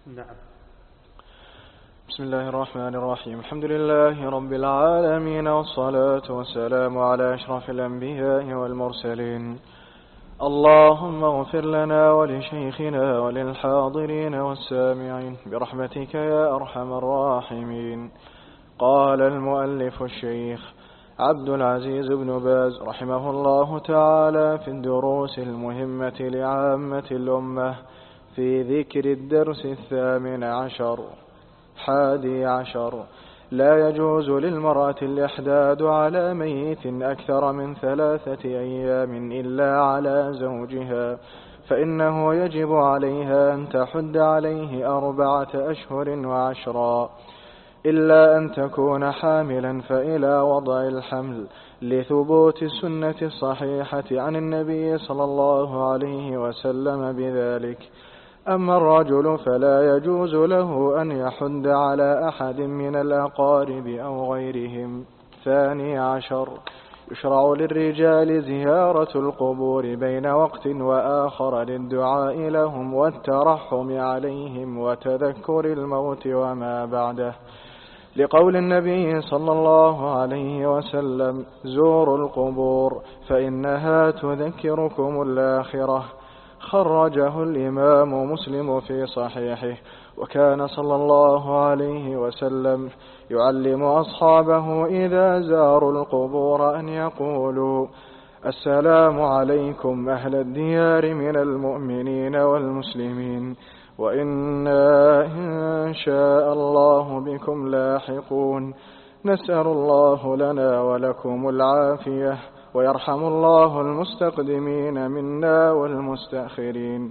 نعم. بسم الله الرحمن الرحيم. الحمد لله رب العالمين، والصلاة والسلام على أشرف الأنبياء والمرسلين. اللهم اغفر لنا ولشيخنا وللحاضرين والسامعين برحمتك يا أرحم الراحمين. قال المؤلف الشيخ عبد العزيز بن باز رحمه الله تعالى في الدروس المهمة لعامة الأمة في ذكر الدرس 11 لا يجوز للمرأة الإحداد على ميت أكثر من 3 أيام إلا على زوجها، فإنه يجب عليها أن تحد عليه 4 أشهر و10 إلا أن تكون حاملا فإلى وضع الحمل، لثبوت السنة الصحيحة عن النبي صلى الله عليه وسلم بذلك. أما الرجل فلا يجوز له أن يحد على أحد من الأقارب أو غيرهم. 12 يشرع للرجال زيارة القبور بين وقت وآخر للدعاء لهم والترحم عليهم وتذكر الموت وما بعده، لقول النبي صلى الله عليه وسلم: زوروا القبور فإنها تذكركم الآخرة. خرجه الإمام مسلم في صحيحه. وكان صلى الله عليه وسلم يعلم أصحابه إذا زاروا القبور أن يقولوا: السلام عليكم أهل الديار من المؤمنين والمسلمين، وإنا إن شاء الله بكم لاحقون. نسأل الله لنا ولكم العافية، ويرحم الله المستقدمين منا والمستأخرين.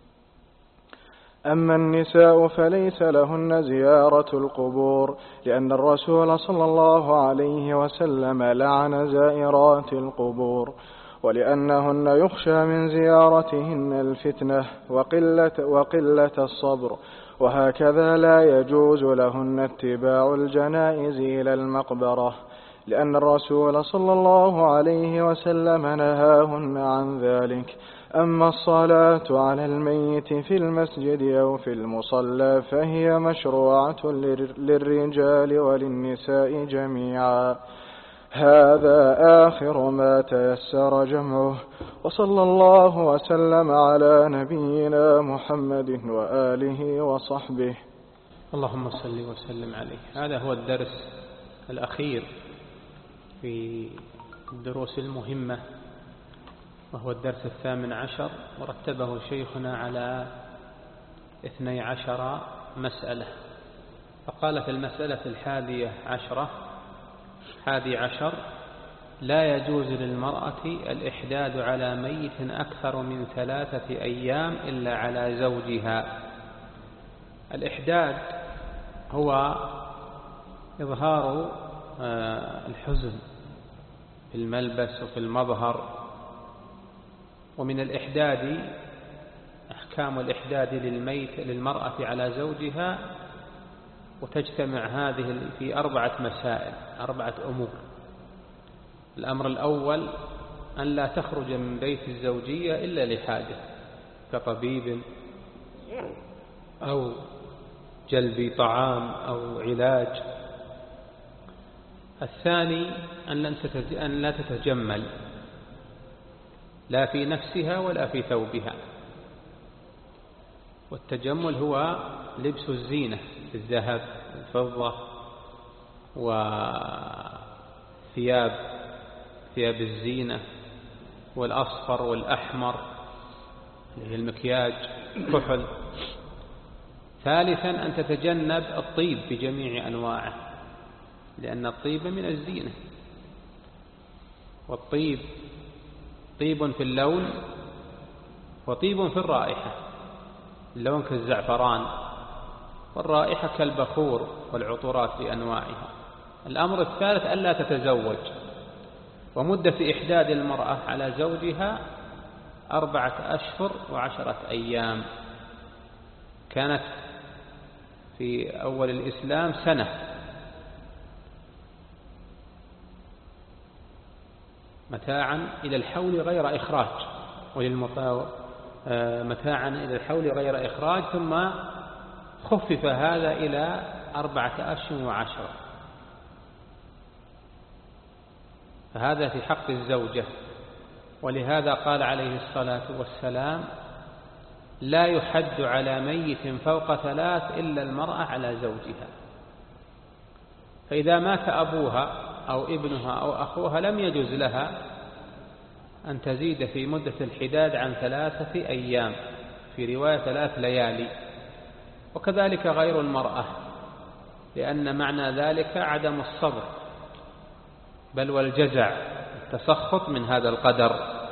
أما النساء فليس لهن زيارة القبور، لأن الرسول صلى الله عليه وسلم لعن زائرات القبور، ولأنهن يخشى من زيارتهن الفتنة وقلة الصبر. وهكذا لا يجوز لهن اتباع الجنائز إلى المقبرة، لأن الرسول صلى الله عليه وسلم نهاهن عن ذلك. أما الصلاة على الميت في المسجد أو في المصلى فهي مشروعة للرجال وللنساء جميعا. هذا آخر ما تيسر جمعه، وصلى الله وسلم على نبينا محمد وآله وصحبه. اللهم صل وسلم عليه. هذا هو الدرس الأخير في الدروس المهمة، وهو الدرس 18، ورتبه شيخنا على 12 مسألة. فقال في المسألة 11 لا يجوز للمرأة الإحداد على ميت أكثر من 3 أيام إلا على زوجها. الإحداد هو إظهار الحزن في الملبس وفي المظهر. ومن الإحداد أحكام الإحداد للمرأة على زوجها، وتجتمع هذه في 4 مسائل، 4 أمور. الأمر الأول أن لا تخرج من بيت الزوجية إلا لحاجة كطبيب أو جلب طعام أو علاج. الثاني أن لا تتجمل لا في نفسها ولا في ثوبها. والتجمل هو لبس الزينة، الذهب الفضة وثياب الزينة والأصفر والأحمر اللي هي المكياج، كحل. ثالثا أن تتجنب الطيب بجميع أنواعه، لأن الطيب من الزينة. والطيب طيب في اللون وطيب في الرائحة. اللون كالزعفران، والرائحة كالبخور والعطورات بأنواعها. الأمر الثالث ألا تتزوج. ومدة إحداد المرأة على زوجها 4 أشهر و10 أيام. كانت في أول الإسلام 1 سنة، متاعا إلى الحول غير إخراج، متاعا إلى الحول غير إخراج، ثم خفف هذا إلى 4 أشهر و10، فهذا في حق الزوجة. ولهذا قال عليه الصلاة والسلام: لا يحد على ميت فوق 3 إلا المرأة على زوجها. فإذا مات أبوها أو ابنها أو أخوها لم يجوز لها أن تزيد في مدة الحداد عن 3 أيام، في رواية 3 ليالي، وكذلك غير المرأة، لأن معنى ذلك عدم الصبر بل والجزع، التسخط من هذا القدر.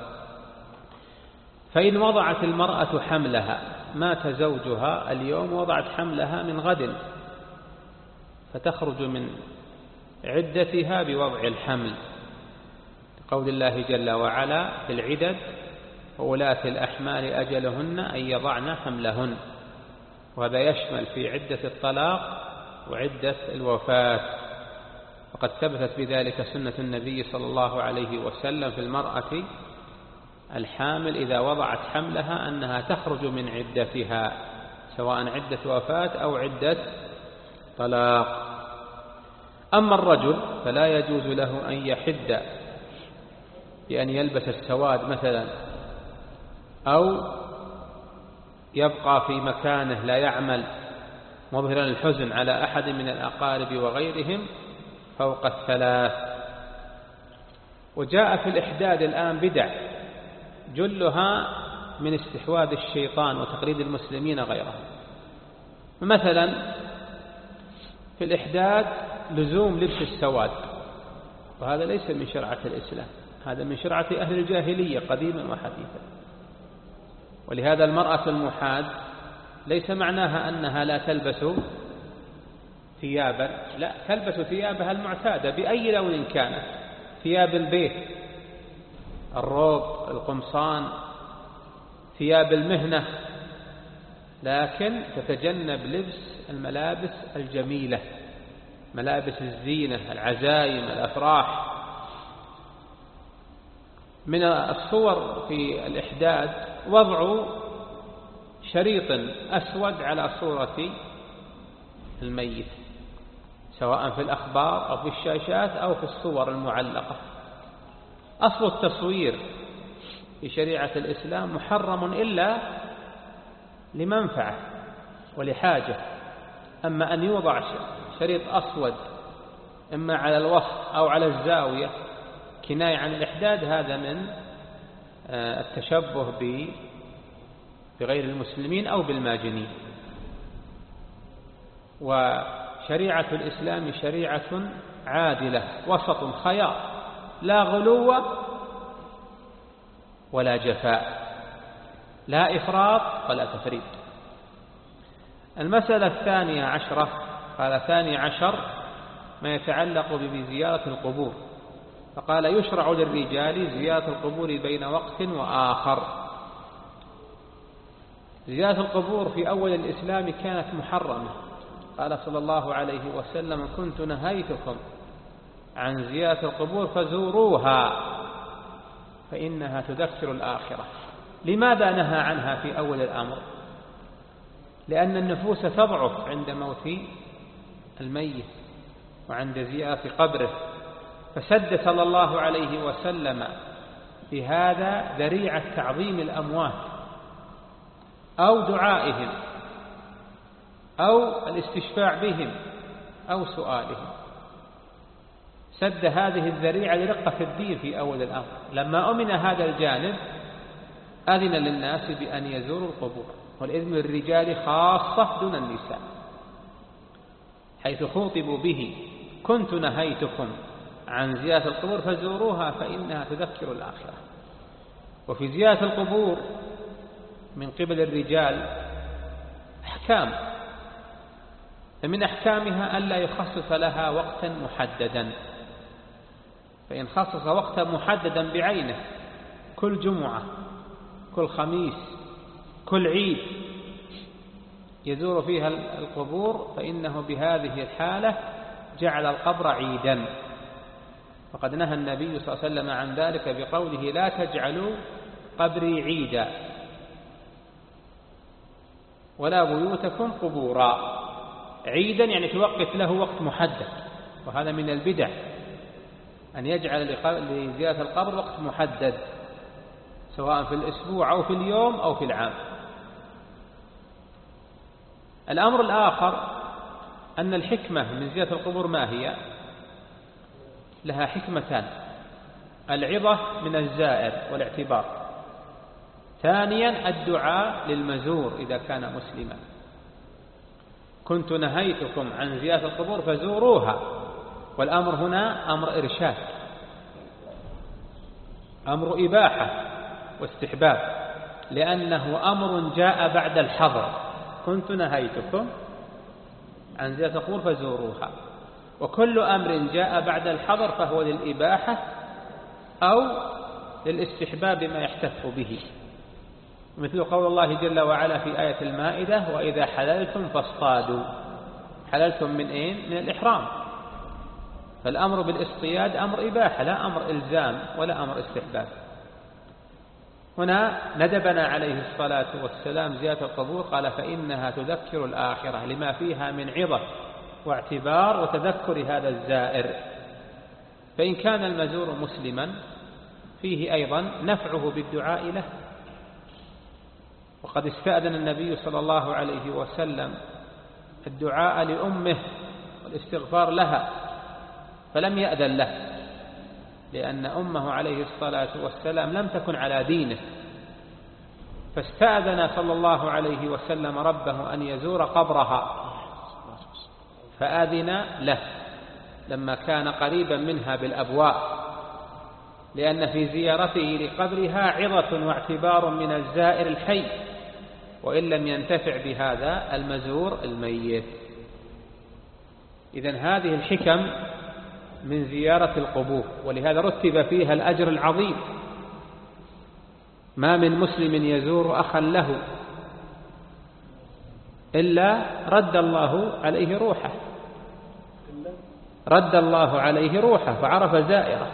فإن وضعت المرأة حملها، مات زوجها اليوم وضعت حملها من غد، فتخرج من عدتها بوضع الحمل، قول الله جل وعلا في العدد: وولاة الأحمال أجلهن أن يضعن حملهن. وهذا يشمل في عدة الطلاق وعدة الوفاة، وقد ثبتت بذلك سنة النبي صلى الله عليه وسلم في المرأة الحامل إذا وضعت حملها أنها تخرج من عدتها، سواء عدة وفاة أو عدة طلاق. أما الرجل فلا يجوز له أن يحد بأن يلبس السواد مثلا، أو يبقى في مكانه لا يعمل مظهرا الحزن على أحد من الأقارب وغيرهم فوق 3. وجاء في الإحداد الآن بدع جلها من استحواذ الشيطان وتقليد المسلمين غيرهم. مثلا في الإحداد لزوم لبس السواد، وهذا ليس من شرعة الإسلام، هذا من شرعة أهل الجاهلية قديما وحديثا. ولهذا المرأة المحاد ليس معناها أنها لا تلبس ثيابا، لا، تلبس ثيابها المعتادة بأي لون كانت، ثياب البيت، الروب، القمصان، ثياب المهنة، لكن تتجنب لبس الملابس الجميلة، ملابس الزينة، العزايم، الأفراح. من الصور في الإحداد وضع شريط أسود على صورة الميت، سواء في الأخبار أو في الشاشات أو في الصور المعلقة. أصل التصوير في شريعة الإسلام محرم إلا لمنفعة ولحاجة. أما أن يوضع شريط أسود إما على الوسط أو على الزاوية كناية عن الإحداد، هذا من التشبه بغير المسلمين أو بالماجنين. وشريعة الإسلام شريعة عادلة وسط خيار، لا غلو ولا جفاء، لا إفراط ولا تفريط. المسألة 12 قال 12 ما يتعلق بزيارة القبور، فقال: يشرع للرجال زيارة القبور بين وقت وآخر. زيارة القبور في أول الإسلام كانت محرمة، قال صلى الله عليه وسلم: كنت نهيتكم عن زيارة القبور فزوروها فإنها تذكر الآخرة. لماذا نهى عنها في أول الأمر؟ لأن النفوس تضعف عند موت الميت وعند زيارة قبره، فسد صلى الله عليه وسلم بهذا ذريعة تعظيم الأموات أو دعائهم أو الاستشفاع بهم أو سؤالهم. سد هذه الذريعة لرقة الدين في أول الأمر. لما أمن هذا الجانب أذن للناس بأن يزوروا القبور، والإذن للرجال خاصة دون النساء، حيث خوطبوا به: كنت نهيتكم عن زيارة القبور فزوروها فإنها تذكر الآخرة. وفي زيارة القبور من قبل الرجال أحكام، فمن أحكامها ألا يخصص لها وقتا محددا، فإن خصص وقتا محددا بعينه كل جمعة، كل خميس، كل عيد يزور فيها القبور، فإنه بهذه الحالة جعل القبر عيدا. فقد نهى النبي صلى الله عليه وسلم عن ذلك بقوله: لا تجعلوا قبري عيدا. ولا بيوتكم قبورا. عيدا يعني توقف له وقت محدد، وهذا من البدع أن يجعل لزيارة القبر وقت محدد سواء في الأسبوع أو في اليوم أو في العام. الأمر الآخر أن الحكمة من زيارة القبور ما هي؟ لها حكمتان: العظة من الزائر والاعتبار، ثانيا الدعاء للمزور إذا كان مسلما. كنت نهيتكم عن زيارة القبور فزوروها، والأمر هنا أمر إرشاد، أمر إباحة واستحباب، لأنه أمر جاء بعد الحظر. كنت نهيتكم عن زيارة القبور فزوروها، وكل أمر جاء بعد الحظر فهو للإباحة أو للاستحباب ما يحتف به، مثل قول الله جل وعلا في آية المائدة: وإذا حللتم فاصطادوا. حللتم من إيه؟ من الإحرام. فالأمر بالاصطياد أمر إباحة لا أمر إلزام ولا أمر استحباب. هنا ندبنا عليه الصلاة والسلام زيارة القبور، قال: فإنها تذكر الآخرة، لما فيها من عظة واعتبار وتذكر هذا الزائر. فإن كان المزور مسلما فيه أيضا نفعه بالدعاء له، وقد استأذن النبي صلى الله عليه وسلم الدعاء لأمه والاستغفار لها، فلم يأذن له، لأن أمه عليه الصلاة والسلام لم تكن على دينه، فاستأذن صلى الله عليه وسلم ربه أن يزور قبرها، فآذن له لما كان قريبا منها بالأبواب، لأن في زيارته لقبرها عظة واعتبار من الزائر الحي، وإن لم ينتفع بهذا المزور الميت. إذن هذه الحكم من زيارة القبور، ولهذا رتب فيها الأجر العظيم. ما من مسلم يزور أخا له إلا رد الله عليه روحه، رد الله عليه روحه فعرف زائره،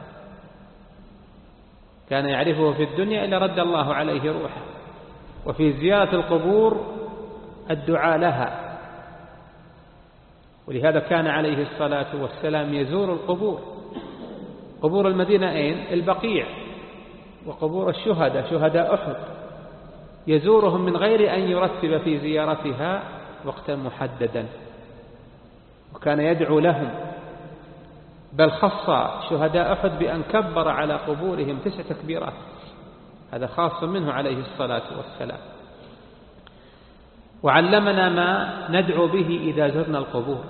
كان يعرفه في الدنيا إلا رد الله عليه روحه. وفي زيارة القبور الدعاء لها، ولهذا كان عليه الصلاة والسلام يزور القبور. قبور المدينة أين؟ البقيع، وقبور الشهداء، شهداء أحد، يزورهم من غير أن يرتب في زيارتها وقتا محددا، وكان يدعو لهم، بل خص شهداء أحد بأن كبر على قبورهم 9 تكبيرات، هذا خاص منه عليه الصلاة والسلام. وعلمنا ما ندعو به إذا زرنا القبور.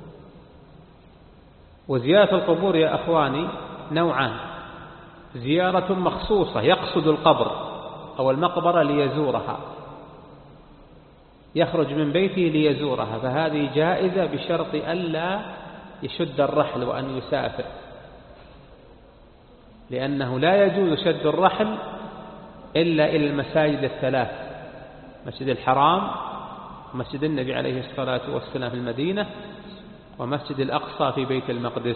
وزيارة القبور يا أخواني نوعان: زيارة مخصوصة يقصد القبر أو المقبرة ليزورها، يخرج من بيته ليزورها، فهذه جائزة بشرط ألا يشد الرحل وأن يسافر، لأنه لا يجوز شد الرحل إلا إلى المساجد الثلاث: مسجد الحرام، ومسجد النبي عليه الصلاة والسلام في المدينة، ومسجد الأقصى في بيت المقدس.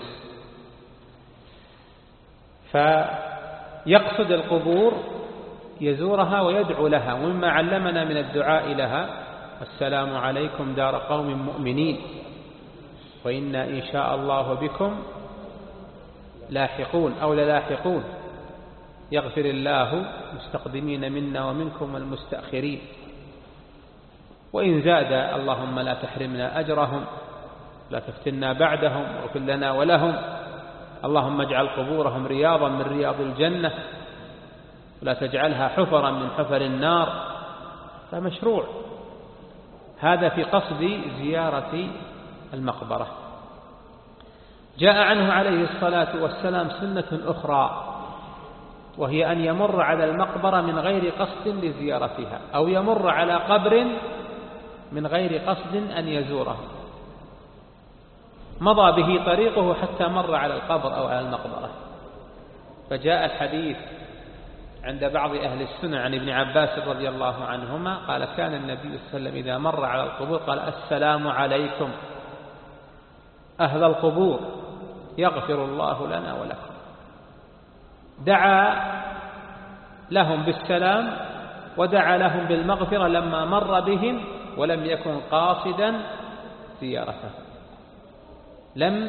فيقصد القبور يزورها ويدعو لها. ومما علمنا من الدعاء لها: السلام عليكم دار قوم مؤمنين وإنا إن شاء الله بكم لاحقون أو للاحقون، يغفر الله مستقدمين منا ومنكم والمستأخرين. وإن زاد: اللهم لا تحرمنا أجرهم، لا تفتنا بعدهم، واغفر لنا ولهم، اللهم اجعل قبورهم رياضا من رياض الجنة، ولا تجعلها حفرا من حفر النار. فمشروع هذا في قصد زيارة المقبرة. جاء عنه عليه الصلاة والسلام سنة أخرى، وهي أن يمر على المقبرة من غير قصد لزيارتها، أو يمر على قبر من غير قصد أن يزوره، مضى به طريقه حتى مر على القبر أو على المقبرة. فجاء الحديث عند بعض أهل السنة عن ابن عباس رضي الله عنهما قال: كان النبي صلى الله عليه وسلم إذا مر على القبور قال: السلام عليكم أهل القبور يغفر الله لنا ولكم. دعا لهم بالسلام ودعا لهم بالمغفرة لما مر بهم ولم يكن قاصدا زيارته، لم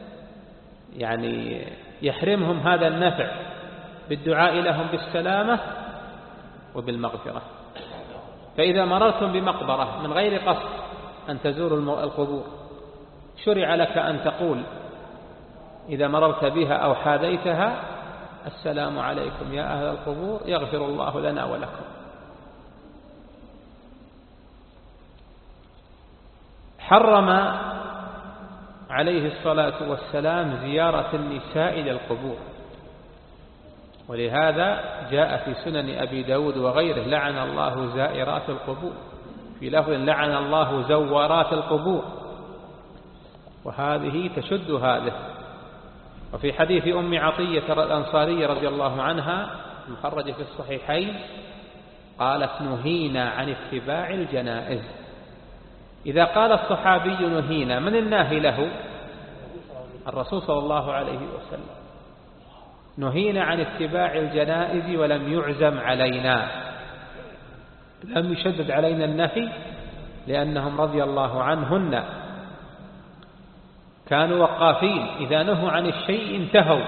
يحرمهم هذا النفع بالدعاء لهم بالسلامة وبالمغفرة. فإذا مررتم بمقبرة من غير قصد أن تزوروا القبور شرع لك أن تقول إذا مررت بها أو حاذيتها: السلام عليكم يا أهل القبور، يغفر الله لنا ولكم. حرم عليه الصلاة والسلام زيارة النساء للقبور، ولهذا جاء في سنن أبي داود وغيره: لعن الله زائرات القبور، في لفظ: لعن الله زوارات القبور، وهذه تشد هذه. وفي حديث أم عطية الأنصارية رضي الله عنها المخرج في الصحيحين قالت: نهينا عن اتباع الجنائز. إذا قال الصحابي نهينا، من الناهي له؟ الرسول صلى الله عليه وسلم. نهينا عن اتباع الجنائز ولم يعزم علينا، لم يشدد علينا النهي، لأنهم رضي الله عنهن كانوا وقافين، إذا نهوا عن الشيء انتهوا،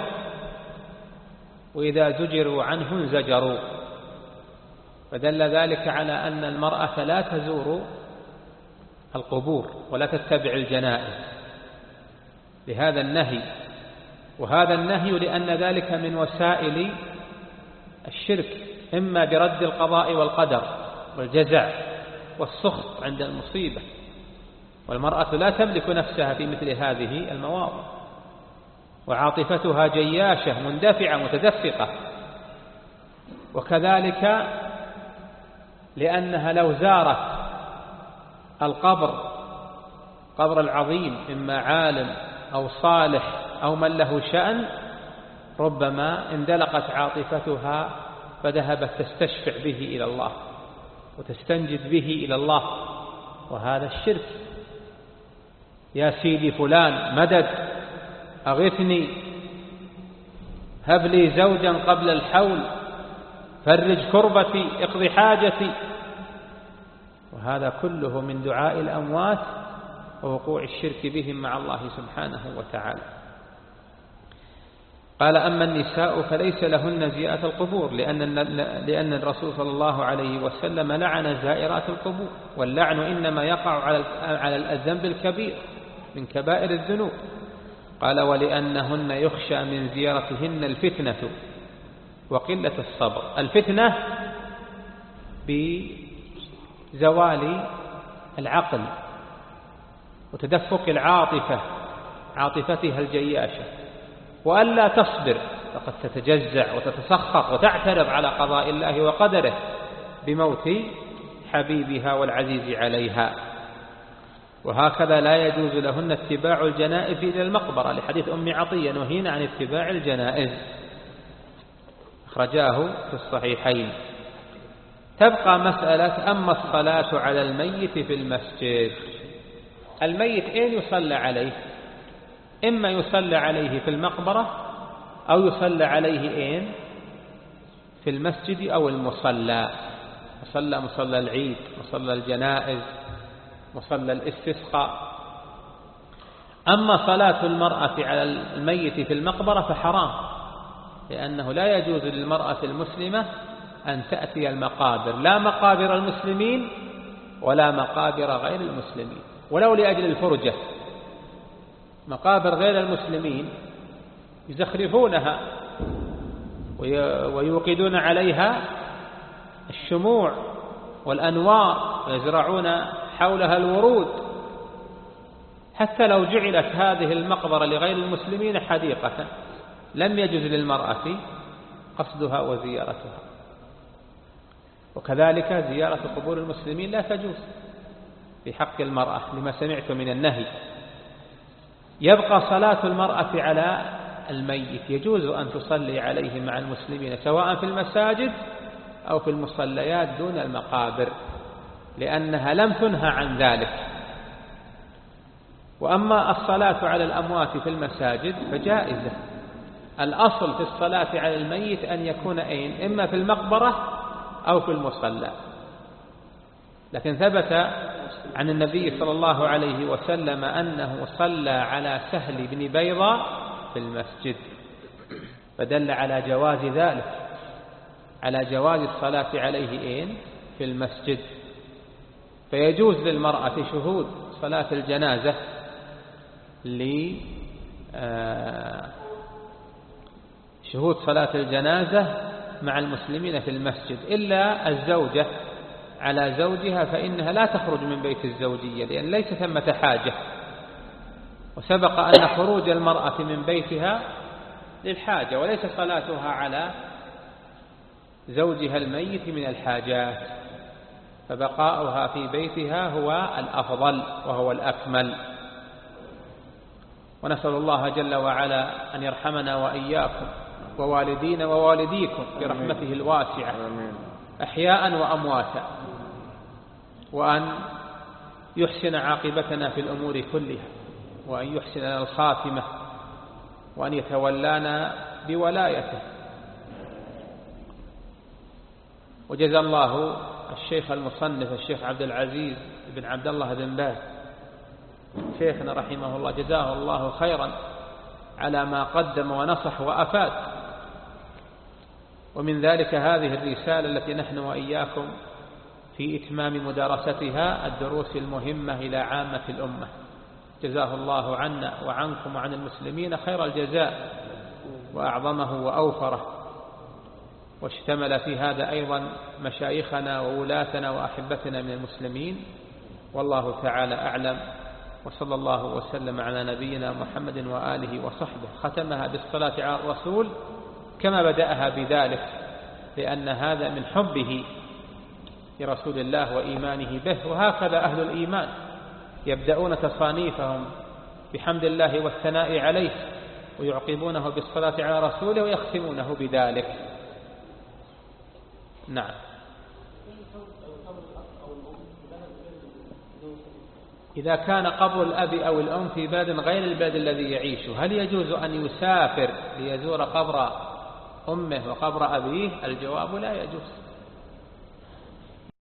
وإذا زجروا عنه انزجروا. فدل ذلك على أن المرأة لا تزور القبور ولا تتبع الجنائز لهذا النهي. وهذا النهي لأن ذلك من وسائل الشرك، إما برد القضاء والقدر والجزع والسخط عند المصيبة، والمرأة لا تملك نفسها في مثل هذه المواضع، وعاطفتها جياشة مندفعة متدفقة. وكذلك لأنها لو زارت قبر العظيم إما عالم أو صالح أو من له شأن، ربما اندلقت عاطفتها فذهبت تستشفع به إلى الله وتستنجد به إلى الله، وهذا الشرك. يا سيدي فلان مدد، أغثني، هب لي زوجا قبل الحول، فرج كربتي، اقضي حاجتي. وهذا كله من دعاء الأموات ووقوع الشرك بهم مع الله سبحانه وتعالى. قال: أما النساء فليس لهن زيارة القبور، لأن الرسول صلى الله عليه وسلم لعن زائرات القبور، واللعن إنما يقع على الذنب الكبير من كبائر الذنوب. قال: ولأنهن يخشى من زيارتهن الفتنة وقلة الصبر. الفتنة بزوال العقل وتدفق العاطفة، عاطفتها الجياشة، وألا تصبر، فقد تتجزع وتتسخط وتعترض على قضاء الله وقدره بموت حبيبها والعزيز عليها. وهكذا لا يجوز لهن اتباع الجنائز إلى المقبرة، لحديث أم عطية: نهينا عن اتباع الجنائز، أخرجاه في الصحيحين. تبقى مسألة: أما الصلاة على الميت في المسجد، الميت أين يصلى عليه؟ إما يصلى عليه في المقبرة أو يصلى عليه أين؟ في المسجد أو المصلى، مصلى العيد، مصلى الجنائز، مصلى الاستسقاء. أما صلاة المرأة على الميت في المقبرة فحرام، لأنه لا يجوز للمرأة المسلمة أن تأتي المقابر، لا مقابر المسلمين ولا مقابر غير المسلمين، ولو لأجل الفرجة. مقابر غير المسلمين يزخرفونها ويوقدون عليها الشموع والأنوار ويزرعون حولها الورود. حتى لو جعلت هذه المقبرة لغير المسلمين حديقة لم يجوز للمرأة قصدها وزيارتها. وكذلك زيارة قبور المسلمين لا تجوز في حق المرأة لما سمعت من النهي. يبقى صلاة المرأة على الميت، يجوز أن تصلي عليه مع المسلمين سواء في المساجد أو في المصليات دون المقابر، لأنها لم تنهى عن ذلك. وأما الصلاة على الأموات في المساجد فجائزة. الأصل في الصلاة على الميت أن يكون أين؟ إما في المقبرة أو في المصلى. لكن ثبت عن النبي صلى الله عليه وسلم أنه صلى على سهل بن بيضة في المسجد، فدل على جواز ذلك، على جواز الصلاة عليه في المسجد. فيجوز للمرأة شهود صلاة الجنازة شهود صلاة الجنازة مع المسلمين في المسجد، إلا الزوجة على زوجها فإنها لا تخرج من بيت الزوجية، لأن ليس ثمة حاجة. وسبق أن خروج المرأة من بيتها للحاجة، وليس صلاتها على زوجها الميت من الحاجات، فبقاؤها في بيتها هو الأفضل وهو الأكمل. ونسأل الله جل وعلا أن يرحمنا وإياكم ووالدينا ووالديكم برحمته الواسعة أحياء وأمواتا، وأن يحسن عاقبتنا في الأمور كلها، وأن يحسن الخاتمة، وأن يتولانا بولايته. وجزا الله الشيخ المصنف الشيخ عبد العزيز بن عبد الله بن باز شيخنا رحمه الله، جزاه الله خيرا على ما قدم ونصح وأفاد. ومن ذلك هذه الرسالة التي نحن وإياكم في إتمام مدارستها، الدروس المهمة إلى عامة الأمة. جزاه الله عنا وعنكم وعن المسلمين خير الجزاء وأعظمه وأوفره. واشتمل في هذا أيضا مشايخنا وولاتنا وأحبتنا من المسلمين، والله تعالى أعلم. وصلى الله وسلم على نبينا محمد وآله وصحبه. ختمها بالصلاة على الرسول كما بدأها بذلك، لأن هذا من حبه لرسول الله وإيمانه به. وهكذا أهل الإيمان يبدأون تصانيفهم بحمد الله والثناء عليه، ويعقبونه بالصلاة على رسوله، ويختمونه بذلك. نعم. إذا كان قبر الأب أو الأم في بلد غير البلد الذي يعيشه، هل يجوز أن يسافر ليزور قبر أمه وقبر أبيه؟ الجواب لا يجوز.